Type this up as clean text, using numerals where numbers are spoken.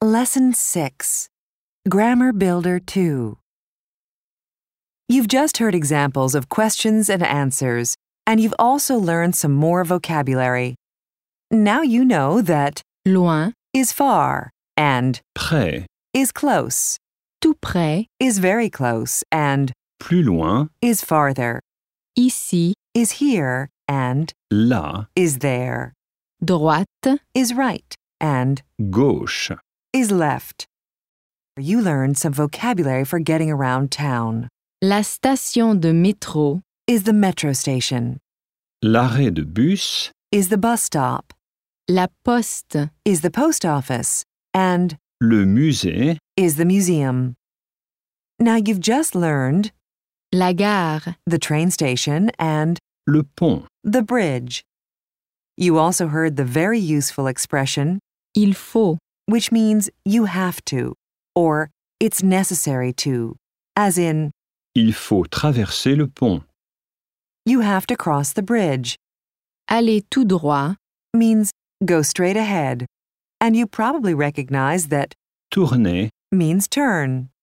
Lesson 6. Grammar Builder 2. You've just heard examples of questions and answers, and you've also learned some more vocabulary. Now you know that Loin, is far and Près, is close, tout près, is very close, and plus loin, is farther, ici, is here, and là, is there, droite, is right, and gauche. is left. You learned some vocabulary for getting around town. la station de métro, Is the metro station, L'arrêt de bus, is the bus stop, la poste, is the post office, and le musée, is the museum. Now you've just learned la gare, the train station and le pont. the bridge. You also heard the very useful expression, il faut, which means you have to, or it's necessary to, as in, Il faut traverser le pont. you have to cross the bridge, aller tout droit, means go straight ahead. And you probably recognize that Tourner, means turn.